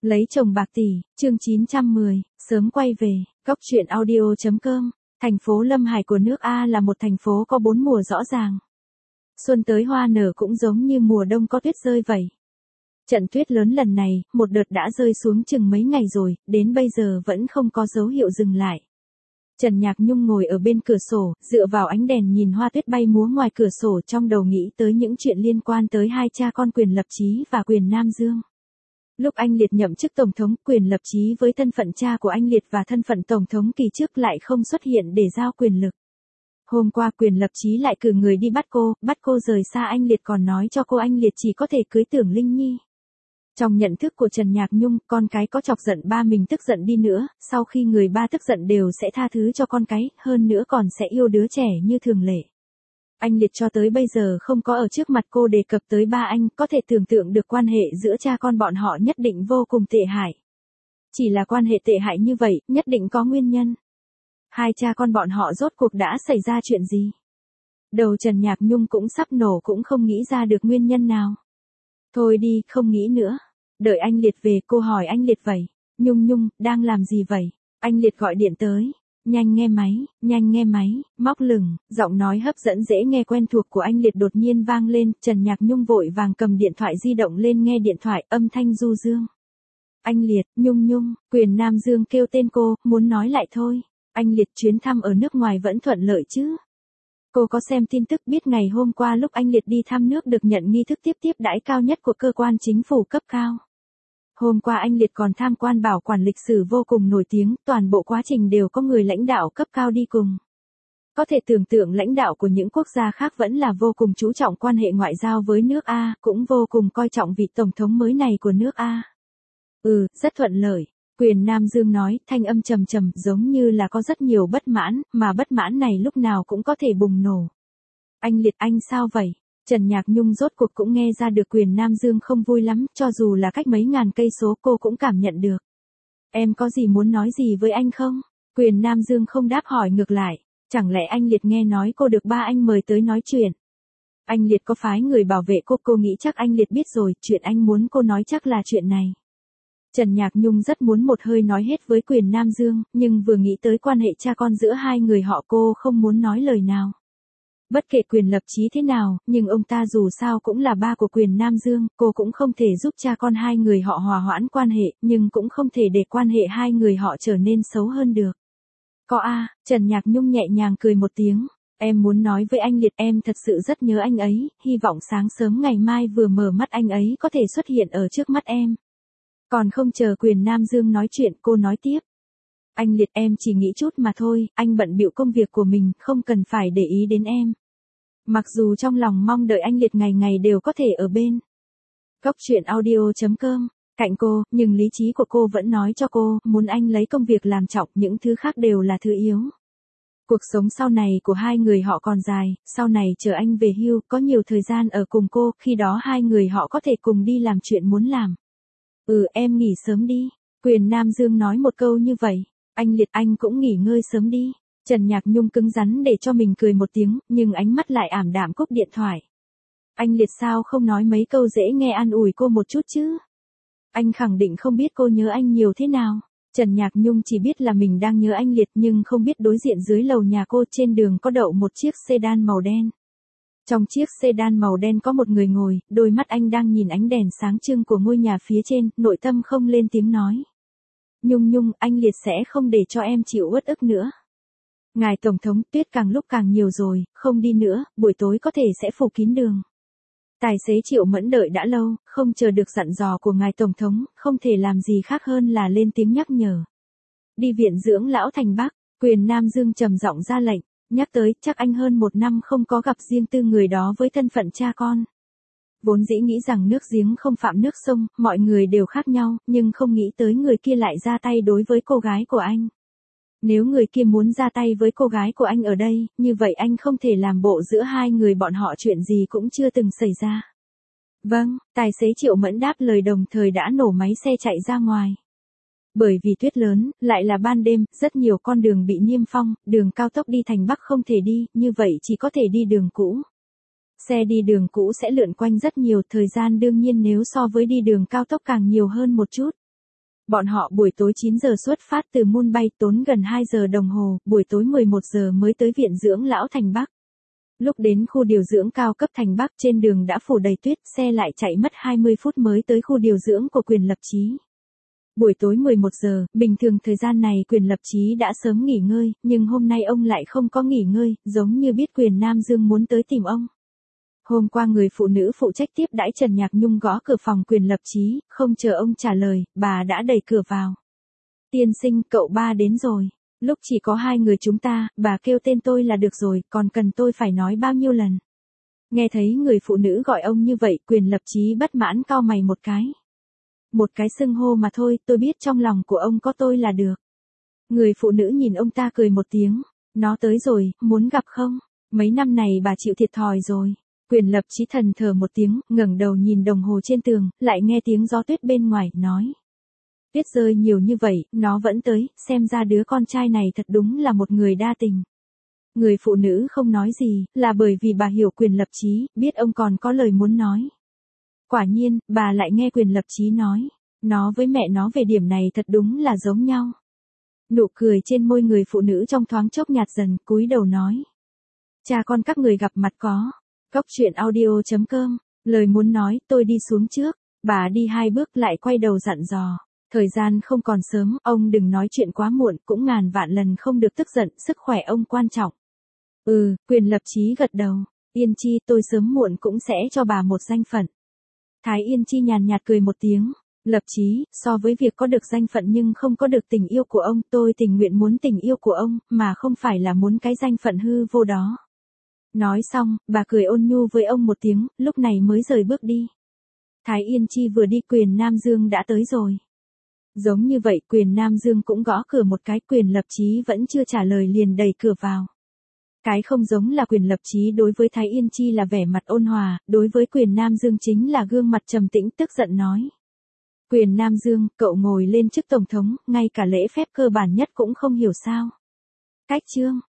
Lấy chồng bạc tỷ, chương 910, sớm quay về, góc truyện audio.com. Thành phố Lâm Hải của nước A là một thành phố có 4 mùa rõ ràng. Xuân tới hoa nở cũng giống như mùa đông có tuyết rơi vậy. Trận tuyết lớn lần này, một đợt đã rơi xuống chừng mấy ngày rồi, đến bây giờ vẫn không có dấu hiệu dừng lại. Trần Nhạc Nhung ngồi ở bên cửa sổ, dựa vào ánh đèn nhìn hoa tuyết bay múa ngoài cửa sổ, trong đầu nghĩ tới những chuyện liên quan tới hai cha con Quyền Lập Chí và Quyền Nam Dương. Lúc anh Liệt nhậm chức Tổng thống, Quyền Lập Chí với thân phận cha của anh Liệt và thân phận Tổng thống kỳ trước lại không xuất hiện để giao quyền lực. Hôm qua Quyền Lập Chí lại cử người đi bắt cô rời xa anh Liệt, còn nói cho cô anh Liệt chỉ có thể cưới Tưởng Linh Nhi. Trong nhận thức của Trần Nhạc Nhung, con cái có chọc giận ba mình tức giận đi nữa, sau khi người ba tức giận đều sẽ tha thứ cho con cái, hơn nữa còn sẽ yêu đứa trẻ như thường lệ. Anh Liệt cho tới bây giờ không có ở trước mặt cô đề cập tới ba anh, có thể tưởng tượng được quan hệ giữa cha con bọn họ nhất định vô cùng tệ hại. Chỉ là quan hệ tệ hại như vậy, nhất định có nguyên nhân. Hai cha con bọn họ rốt cuộc đã xảy ra chuyện gì? Đầu Trần Nhạc Nhung cũng sắp nổ, cũng không nghĩ ra được nguyên nhân nào. Thôi đi, không nghĩ nữa. Đợi anh Liệt về, cô hỏi anh Liệt vậy. Nhung, đang làm gì vậy? Anh Liệt gọi điện tới. Nhanh nghe máy, móc lửng, giọng nói hấp dẫn dễ nghe quen thuộc của anh Liệt đột nhiên vang lên, Trần Nhạc Nhung vội vàng cầm điện thoại di động lên nghe điện thoại, âm thanh du dương. Anh Liệt, Nhung, Quyền Nam Dương kêu tên cô, muốn nói lại thôi. Anh Liệt, chuyến thăm ở nước ngoài vẫn thuận lợi chứ? Cô có xem tin tức biết ngày hôm qua lúc anh Liệt đi thăm nước được nhận nghi thức tiếp đãi cao nhất của cơ quan chính phủ cấp cao. Hôm qua anh Liệt còn tham quan bảo quản lịch sử vô cùng nổi tiếng, toàn bộ quá trình đều có người lãnh đạo cấp cao đi cùng. Có thể tưởng tượng lãnh đạo của những quốc gia khác vẫn là vô cùng chú trọng quan hệ ngoại giao với nước A, cũng vô cùng coi trọng vị tổng thống mới này của nước A. Rất thuận lợi. Quyền Nam Dương nói, thanh âm trầm giống như là có rất nhiều bất mãn, mà bất mãn này lúc nào cũng có thể bùng nổ. Anh Liệt, anh sao vậy? Trần Nhạc Nhung rốt cuộc cũng nghe ra được Quyền Nam Dương không vui lắm, cho dù là cách mấy ngàn cây số cô cũng cảm nhận được. Em có gì muốn nói gì với anh không? Quyền Nam Dương không đáp, hỏi ngược lại. Chẳng lẽ anh Liệt nghe nói cô được ba anh mời tới nói chuyện? Anh Liệt có phái người bảo vệ cô nghĩ chắc anh Liệt biết rồi, chuyện anh muốn cô nói chắc là chuyện này. Trần Nhạc Nhung rất muốn một hơi nói hết với Quyền Nam Dương, nhưng vừa nghĩ tới quan hệ cha con giữa hai người họ cô không muốn nói lời nào. Bất kể Quyền Lập Chí thế nào, nhưng ông ta dù sao cũng là ba của Quyền Nam Dương, cô cũng không thể giúp cha con hai người họ hòa hoãn quan hệ, nhưng cũng không thể để quan hệ hai người họ trở nên xấu hơn được. Trần Nhạc Nhung nhẹ nhàng cười một tiếng. Em muốn nói với anh Liệt, em thật sự rất nhớ anh ấy, hy vọng sáng sớm ngày mai vừa mở mắt anh ấy có thể xuất hiện ở trước mắt em. Còn không chờ Quyền Nam Dương nói chuyện, cô nói tiếp. Anh Liệt, em chỉ nghĩ chút mà thôi, anh bận bịu công việc của mình, không cần phải để ý đến em. Mặc dù trong lòng mong đợi anh Liệt ngày ngày đều có thể ở bên. Góc truyện audio.com, cạnh cô, nhưng lý trí của cô vẫn nói cho cô, muốn anh lấy công việc làm trọng, những thứ khác đều là thứ yếu. Cuộc sống sau này của hai người họ còn dài, sau này chờ anh về hưu, có nhiều thời gian ở cùng cô, khi đó hai người họ có thể cùng đi làm chuyện muốn làm. Em nghỉ sớm đi. Quyền Nam Dương nói một câu như vậy. Anh Liệt, anh cũng nghỉ ngơi sớm đi. Trần Nhạc Nhung cứng rắn để cho mình cười một tiếng, nhưng ánh mắt lại ảm đạm cúp điện thoại. Anh Liệt sao không nói mấy câu dễ nghe an ủi cô một chút chứ? Anh khẳng định không biết cô nhớ anh nhiều thế nào. Trần Nhạc Nhung chỉ biết là mình đang nhớ anh Liệt, nhưng không biết đối diện dưới lầu nhà cô trên đường có đậu một chiếc sedan màu đen. Trong chiếc sedan màu đen có một người ngồi, đôi mắt anh đang nhìn ánh đèn sáng trưng của ngôi nhà phía trên, nội tâm không lên tiếng nói. Nhung, anh Liệt sẽ không để cho em chịu uất ức nữa. Ngài Tổng thống, tuyết càng lúc càng nhiều rồi, không đi nữa, buổi tối có thể sẽ phủ kín đường. Tài xế Triệu Mẫn đợi đã lâu, không chờ được dặn dò của ngài Tổng thống, không thể làm gì khác hơn là lên tiếng nhắc nhở. Đi viện dưỡng lão thành Bắc, Quyền Nam Dương trầm giọng ra lệnh. Nhắc tới, chắc anh hơn 1 năm không có gặp riêng tư người đó với thân phận cha con. Vốn dĩ nghĩ rằng nước giếng không phạm nước sông, mọi người đều khác nhau, nhưng không nghĩ tới người kia lại ra tay đối với cô gái của anh. Nếu người kia muốn ra tay với cô gái của anh ở đây, như vậy anh không thể làm bộ giữa hai người bọn họ chuyện gì cũng chưa từng xảy ra. Vâng, tài xế Triệu Mẫn đáp lời đồng thời đã nổ máy xe chạy ra ngoài. Bởi vì tuyết lớn, lại là ban đêm, rất nhiều con đường bị niêm phong, đường cao tốc đi thành Bắc không thể đi, như vậy chỉ có thể đi đường cũ. Xe đi đường cũ sẽ lượn quanh rất nhiều, thời gian đương nhiên nếu so với đi đường cao tốc càng nhiều hơn một chút. Bọn họ buổi tối 9 giờ xuất phát từ Mumbai tốn gần 2 giờ đồng hồ, buổi tối 11 giờ mới tới viện dưỡng lão thành Bắc. Lúc đến khu điều dưỡng cao cấp thành Bắc trên đường đã phủ đầy tuyết, xe lại chạy mất 20 phút mới tới khu điều dưỡng của Quyền Lập Chí. Buổi tối 11 giờ, bình thường thời gian này Quyền Lập Chí đã sớm nghỉ ngơi, nhưng hôm nay ông lại không có nghỉ ngơi, giống như biết Quyền Nam Dương muốn tới tìm ông. Hôm qua người phụ nữ phụ trách tiếp đãi Trần Nhạc Nhung gõ cửa phòng Quyền Lập Chí, không chờ ông trả lời, bà đã đẩy cửa vào. Tiên sinh, cậu ba đến rồi. Lúc chỉ có hai người chúng ta, bà kêu tên tôi là được rồi, còn cần tôi phải nói bao nhiêu lần. Nghe thấy người phụ nữ gọi ông như vậy, Quyền Lập Chí bất mãn cau mày một cái. Một cái xưng hô mà thôi, tôi biết trong lòng của ông có tôi là được. Người phụ nữ nhìn ông ta cười một tiếng. Nó tới rồi, muốn gặp không? Mấy năm này bà chịu thiệt thòi rồi. Quyền Lập Chí thần thở một tiếng, ngẩng đầu nhìn đồng hồ trên tường, lại nghe tiếng gió tuyết bên ngoài, nói. Tuyết rơi nhiều như vậy, nó vẫn tới, xem ra đứa con trai này thật đúng là một người đa tình. Người phụ nữ không nói gì, là bởi vì bà hiểu Quyền Lập Chí, biết ông còn có lời muốn nói. Quả nhiên, bà lại nghe Quyền Lập Chí nói. Nó với mẹ nó về điểm này thật đúng là giống nhau. Nụ cười trên môi người phụ nữ trong thoáng chốc nhạt dần, cúi đầu nói. Cha con các người gặp mặt có. Cốc truyện audio.com, lời muốn nói, tôi đi xuống trước. Bà đi 2 bước lại quay đầu dặn dò. Thời gian không còn sớm, ông đừng nói chuyện quá muộn, cũng ngàn vạn lần không được tức giận, sức khỏe ông quan trọng. Quyền Lập Chí gật đầu. Yên Chi, tôi sớm muộn cũng sẽ cho bà một danh phận. Thái Yên Chi nhàn nhạt cười một tiếng. Lập Chí, so với việc có được danh phận nhưng không có được tình yêu của ông, tôi tình nguyện muốn tình yêu của ông, mà không phải là muốn cái danh phận hư vô đó. Nói xong, bà cười ôn nhu với ông một tiếng, lúc này mới rời bước đi. Thái Yên Chi vừa đi, Quyền Nam Dương đã tới rồi. Giống như vậy, Quyền Nam Dương cũng gõ cửa một cái, Quyền Lập Chí vẫn chưa trả lời liền đẩy cửa vào. Cái không giống là Quyền Lập Chí đối với Thái Yên Chi là vẻ mặt ôn hòa, đối với Quyền Nam Dương chính là gương mặt trầm tĩnh tức giận nói. Quyền Nam Dương, cậu ngồi lên chức tổng thống, ngay cả lễ phép cơ bản nhất cũng không hiểu sao. Cách chương.